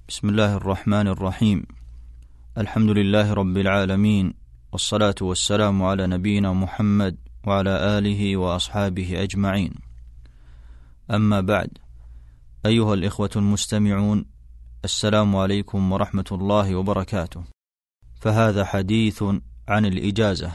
بسم الله الرحمن الرحيم. الحمد لله رب العالمين، والصلاة والسلام على نبينا محمد وعلى آله وأصحابه أجمعين. أما بعد، أيها الإخوة المستمعون، السلام عليكم ورحمة الله وبركاته. فهذا حديث عن الإجازة.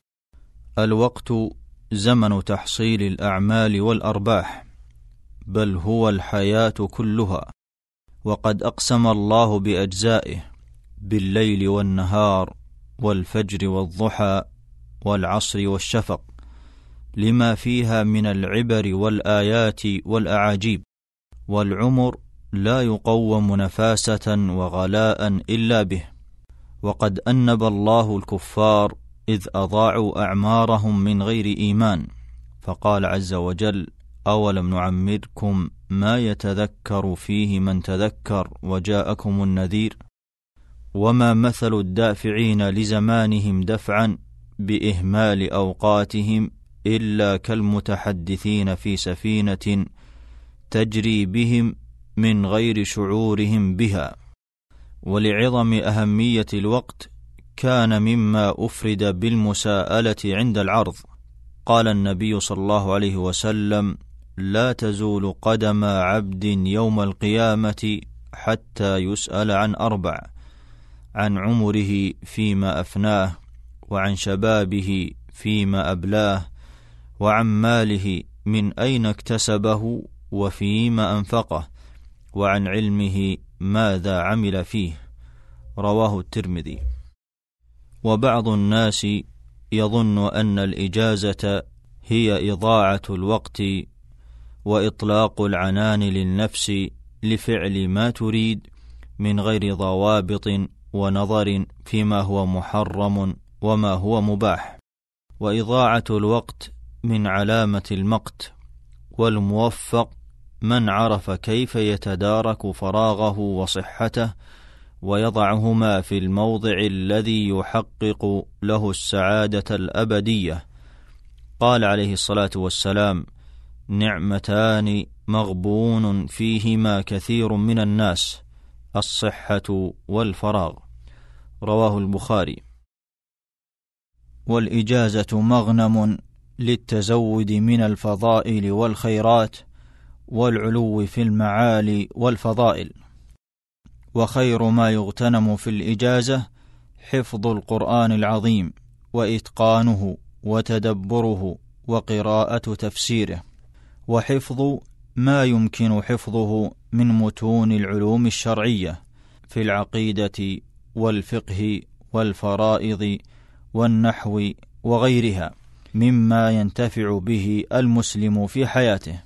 الوقت زمن تحصيل الأعمال والأرباح، بل هو الحياة كلها، وقد أقسم الله بأجزائه بالليل والنهار والفجر والضحى والعصر والشفق، لما فيها من العبر والآيات والأعاجيب. والعمر لا يقوم نفاسة وغلاء إلا به، وقد أنب الله الكفار إذ أضاعوا أعمارهم من غير إيمان، فقال عز وجل: أولم نعمركم ما يتذكر فيه من تذكر وجاءكم النذير. وما مثل الدافعين لزمانهم دفعا بإهمال أوقاتهم إلا كالمتحدثين في سفينة تجري بهم من غير شعورهم بها. ولعظم أهمية الوقت كان مما أفرد بالمساءلة عند العرض. قال النبي صلى الله عليه وسلم: لا تزول قدم عبد يوم القيامة حتى يسأل عن 4: عن عمره فيما أفناه، وعن شبابه فيما أبلاه، وعن ماله من أين اكتسبه وفيما أنفقه، وعن علمه ماذا عمل فيه. رواه الترمذي. وبعض الناس يظن أن الإجازة هي إضاعة الوقت وإطلاق العنان للنفس لفعل ما تريد من غير ضوابط ونظر فيما هو محرم وما هو مباح. وإضاعة الوقت من علامة المقت، والموفق من عرف كيف يتدارك فراغه وصحته ويضعهما في الموضع الذي يحقق له السعادة الأبدية. قال عليه الصلاة والسلام: نعمتان مغبون فيهما كثير من الناس، الصحة والفراغ. رواه البخاري. والإجازة مغنم للتزود من الفضائل والخيرات والعلو في المعالي والفضائل. وخير ما يغتنم في الإجازة حفظ القرآن العظيم وإتقانه وتدبره وقراءة تفسيره، وحفظ ما يمكن حفظه من متون العلوم الشرعية في العقيدة والفقه والفرائض والنحو وغيرها مما ينتفع به المسلم في حياته.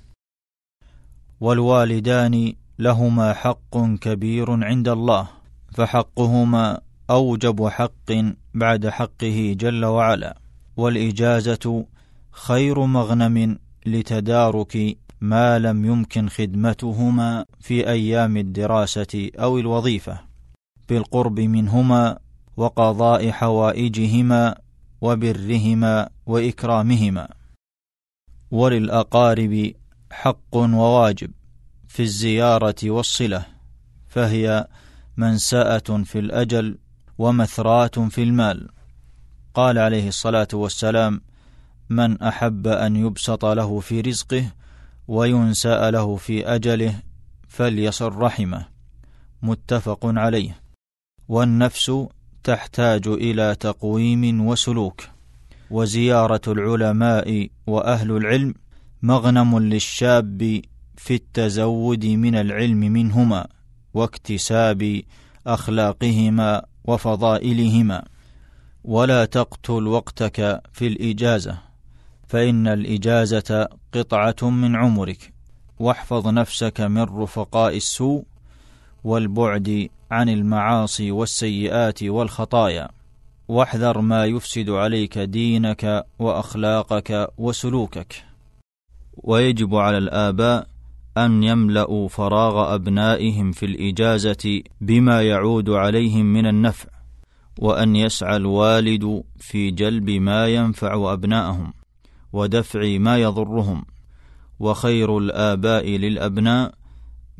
والوالدان لهما حق كبير عند الله، فحقهما أوجب حق بعد حقه جل وعلا. والإجازة خير مغنم لتدارك ما لم يمكن خدمتهما في أيام الدراسة أو الوظيفة، بالقرب منهما وقضاء حوائجهما وبرهما وإكرامهما. وللأقارب حق وواجب في الزيارة والصلة، فهي منسأة في الأجل ومثرات في المال. قال عليه الصلاة والسلام: من أحب أن يبسط له في رزقه وينسأ له في أجله فليصل رحمه. متفق عليه. والنفس تحتاج إلى تقويم وسلوك، وزيارة العلماء وأهل العلم مغنم للشاب في التزود من العلم منهما واكتساب أخلاقهما وفضائلهما. ولا تقتل وقتك في الإجازة، فإن الإجازة قطعة من عمرك. واحفظ نفسك من رفقاء السوء والبعد عن المعاصي والسيئات والخطايا، واحذر ما يفسد عليك دينك وأخلاقك وسلوكك. ويجب على الآباء أن يملأوا فراغ أبنائهم في الإجازة بما يعود عليهم من النفع، وأن يسعى الوالد في جلب ما ينفع أبنائهم ودفع ما يضرهم. وخير الآباء للأبناء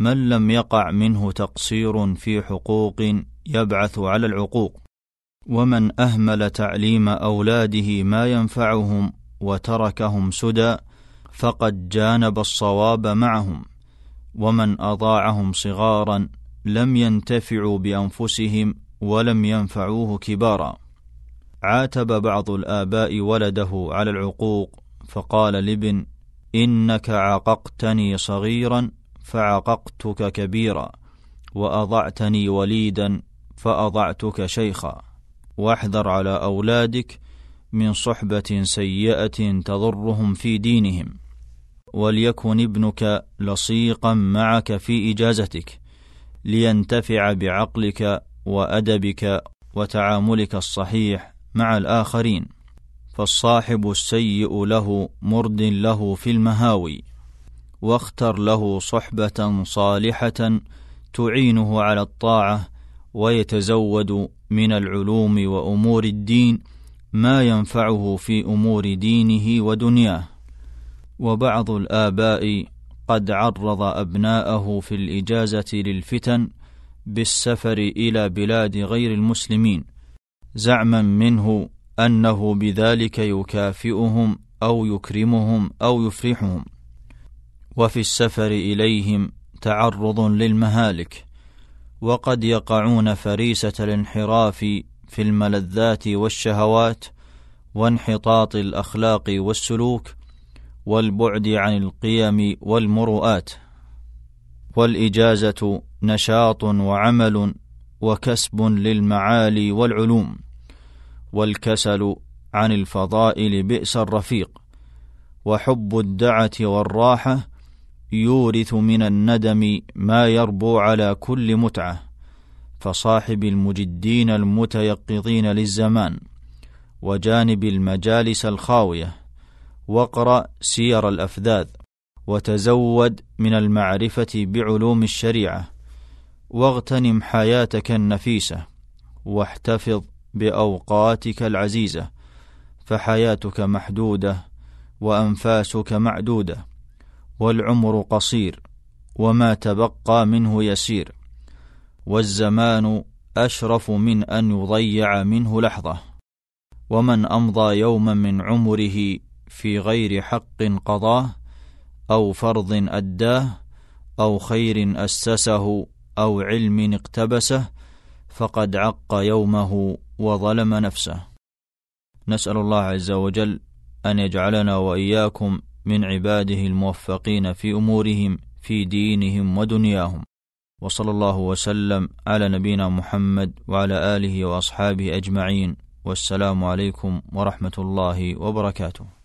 من لم يقع منه تقصير في حقوق يبعث على العقوق، ومن أهمل تعليم أولاده ما ينفعهم وتركهم سدى فقد جانب الصواب معهم، ومن أضاعهم صغارا لم ينتفعوا بأنفسهم ولم ينفعوه كبارا. عاتب بعض الآباء ولده على العقوق فقال لابن: إنك عققتني صغيرا فعققتك كبيرا، وأضعتني وليدا فأضعتك شيخا، واحذر على أولادك من صحبة سيئة تضرهم في دينهم، وليكن ابنك لصيقا معك في إجازتك لينتفع بعقلك وأدبك وتعاملك الصحيح مع الآخرين، فالصاحب السيء له مرد له في المهاوي، واختر له صحبة صالحة تعينه على الطاعة ويتزود من العلوم وأمور الدين ما ينفعه في أمور دينه ودنياه. وبعض الآباء قد عرض أبناءه في الإجازة للفتن بالسفر إلى بلاد غير المسلمين، زعما منه أنه بذلك يكافئهم أو يكرمهم أو يفرحهم، وفي السفر إليهم تعرض للمهالك، وقد يقعون فريسة الانحراف في الملذات والشهوات وانحطاط الأخلاق والسلوك والبعد عن القيم والمروءات. والإجازة نشاط وعمل وكسب للمعالي والعلوم، والكسل عن الفضائل بئس الرفيق، وحب الدعة والراحة يورث من الندم ما يربو على كل متعة، فصاحب المجدين المتيقظين للزمان وجانب المجالس الخاوية، واقرأ سير الأفذاذ، وتزود من المعرفة بعلوم الشريعة، واغتنم حياتك النفيسة، واحتفظ بأوقاتك العزيزة، فحياتك محدودة وأنفاسك معدودة، والعمر قصير وما تبقى منه يسير، والزمان أشرف من أن يضيع منه لحظة، ومن أمضى يوما من عمره في غير حق قضاه أو فرض أداه أو خير أسسه أو علم اقتبسه فقد عق يومه وظلم نفسه. نسأل الله عز وجل أن يجعلنا وإياكم من عباده الموفقين في أمورهم في دينهم ودنياهم، وصلى الله وسلم على نبينا محمد وعلى آله وأصحابه أجمعين، والسلام عليكم ورحمة الله وبركاته.